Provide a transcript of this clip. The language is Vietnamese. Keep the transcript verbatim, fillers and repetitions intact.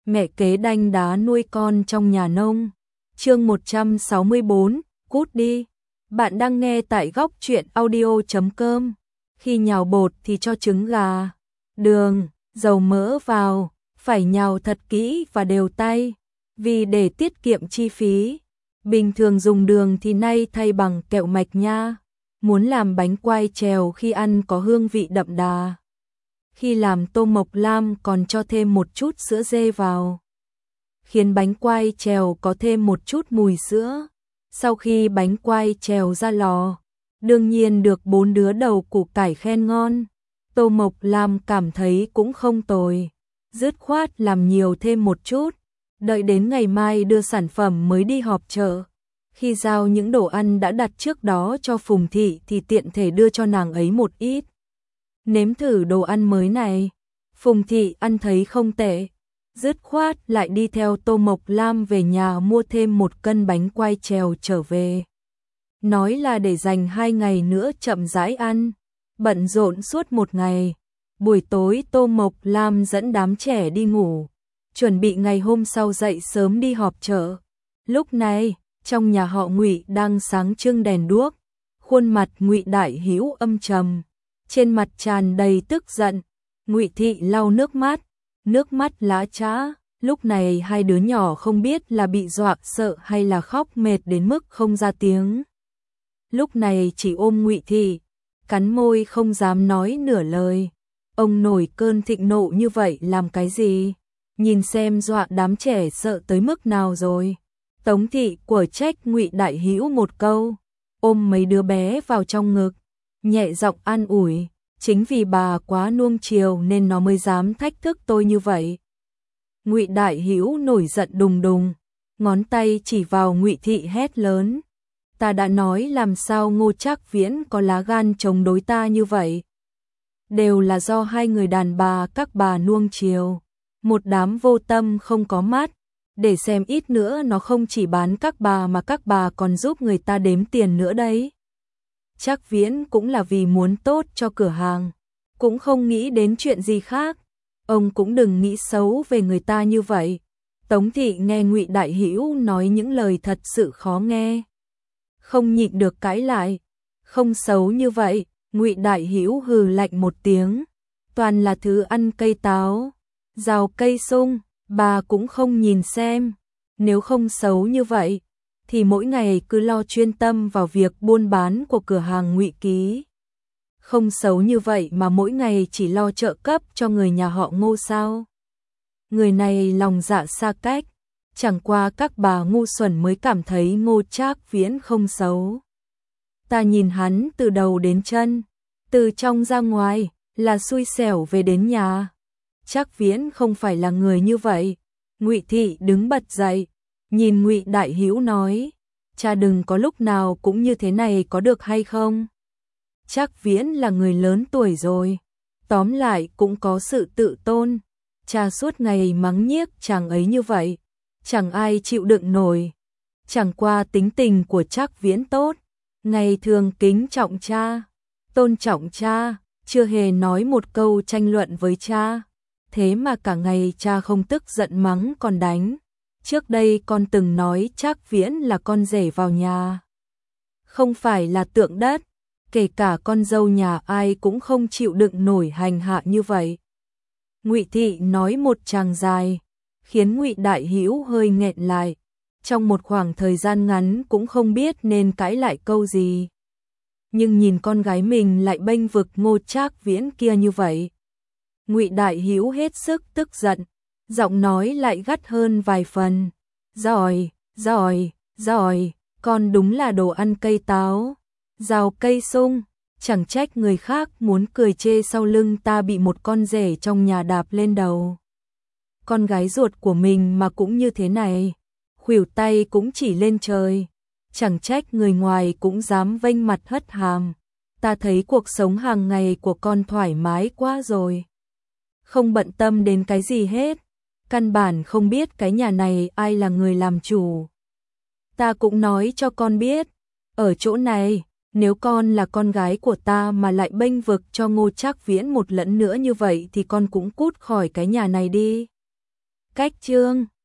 mẹ kế đanh đá nuôi con trong nhà nông. Chương một trăm sáu mươi bốn, cút đi. Bạn đang nghe tại góc truyện audio chấm com. Khi nhào bột thì cho trứng gà, đường, dầu mỡ vào, phải nhào thật kỹ và đều tay, vì để tiết kiệm chi phí. Bình thường dùng đường thì nay thay bằng kẹo mạch nha. Muốn làm bánh quai trèo khi ăn có hương vị đậm đà. Khi làm tô mộc lam còn cho thêm một chút sữa dê vào, khiến bánh quai trèo có thêm một chút mùi sữa. Sau khi bánh quai trèo ra lò, đương nhiên được bốn đứa đầu củ cải khen ngon. Tô Mộc Lam cảm thấy cũng không tồi, dứt khoát làm nhiều thêm một chút, đợi đến ngày mai đưa sản phẩm mới đi họp chợ. Khi giao những đồ ăn đã đặt trước đó cho Phùng Thị thì tiện thể đưa cho nàng ấy một ít. Nếm thử đồ ăn mới này. Phùng Thị ăn thấy không tệ, dứt khoát lại đi theo Tô Mộc Lam về nhà mua thêm một cân bánh quai trèo trở về. Nói là để dành hai ngày nữa chậm rãi ăn. Bận rộn suốt một ngày. Buổi tối Tô Mộc Lam dẫn đám trẻ đi ngủ, chuẩn bị ngày hôm sau dậy sớm đi họp chợ. Lúc này, trong nhà họ Ngụy đang sáng trưng đèn đuốc, khuôn mặt Ngụy Đại Hữu âm trầm, trên mặt tràn đầy tức giận. Ngụy Thị lau nước mắt, nước mắt lã chã. Lúc này hai đứa nhỏ không biết là bị dọa sợ hay là khóc mệt đến mức không ra tiếng. Lúc này chỉ ôm Ngụy Thị, cắn môi không dám nói nửa lời. Ông nổi cơn thịnh nộ như vậy làm cái gì? Nhìn xem dọa đám trẻ sợ tới mức nào rồi. Tống Thị quở trách Ngụy Đại Hữu một câu, ôm mấy đứa bé vào trong ngực, nhẹ giọng an ủi, chính vì bà quá nuông chiều nên nó mới dám thách thức tôi như vậy. Ngụy Đại Hữu nổi giận đùng đùng, ngón tay chỉ vào Ngụy Thị hét lớn, ta đã nói làm sao Ngô Trác Viễn có lá gan chống đối ta như vậy. Đều là do hai người đàn bà các bà nuông chiều, một đám vô tâm không có mắt, để xem ít nữa nó không chỉ bán các bà mà các bà còn giúp người ta đếm tiền nữa đấy. Trác Viễn cũng là vì muốn tốt cho cửa hàng, cũng không nghĩ đến chuyện gì khác. Ông cũng đừng nghĩ xấu về người ta như vậy. Tống Thị nghe Ngụy Đại Hữu nói những lời thật sự khó nghe, không nhịn được cãi lại. Không xấu như vậy. Ngụy Đại Hữu hừ lạnh một tiếng, toàn là thứ ăn cây táo, rào cây sung, bà cũng không nhìn xem. Nếu không xấu như vậy, thì mỗi ngày cứ lo chuyên tâm vào việc buôn bán của cửa hàng Ngụy Ký. Không xấu như vậy mà mỗi ngày chỉ lo trợ cấp cho người nhà họ Ngô sao? Người này lòng dạ xa cách, chẳng qua các bà ngu xuẩn mới cảm thấy Ngô Trác Viễn không xấu. Ta nhìn hắn từ đầu đến chân, từ trong ra ngoài, là xui xẻo về đến nhà. Trác Viễn không phải là người như vậy. Ngụy Thị đứng bật dậy, nhìn Ngụy Đại Hữu nói, cha đừng có lúc nào cũng như thế này có được hay không? Trác Viễn là người lớn tuổi rồi, tóm lại cũng có sự tự tôn. Cha suốt ngày mắng nhiếc chàng ấy như vậy, chẳng ai chịu đựng nổi. Chẳng qua tính tình của Trác Viễn tốt, ngày thường kính trọng cha, tôn trọng cha, chưa hề nói một câu tranh luận với cha. Thế mà cả ngày cha không tức giận mắng còn đánh. Trước đây con từng nói Trác Viễn là con rể vào nhà, không phải là tượng đất, kể cả con dâu nhà ai cũng không chịu đựng nổi hành hạ như vậy. Ngụy Thị nói một tràng dài, khiến Ngụy Đại Hữu hơi nghẹn lại. Trong một khoảng thời gian ngắn cũng không biết nên cãi lại câu gì. Nhưng nhìn con gái mình lại bênh vực Ngô Trác Viễn kia như vậy, Ngụy Đại Hữu hết sức tức giận, giọng nói lại gắt hơn vài phần. Giỏi, giỏi, giỏi, con đúng là đồ ăn cây táo, rào cây sung, chẳng trách người khác muốn cười chê sau lưng ta bị một con rể trong nhà đạp lên đầu. Con gái ruột của mình mà cũng như thế này, khuỷu tay cũng chỉ lên trời, chẳng trách người ngoài cũng dám vênh mặt hất hàm. Ta thấy cuộc sống hàng ngày của con thoải mái quá rồi, không bận tâm đến cái gì hết, căn bản không biết cái nhà này ai là người làm chủ. Ta cũng nói cho con biết, ở chỗ này, nếu con là con gái của ta mà lại bênh vực cho Ngô Trác Viễn một lần nữa như vậy thì con cũng cút khỏi cái nhà này đi. cách chương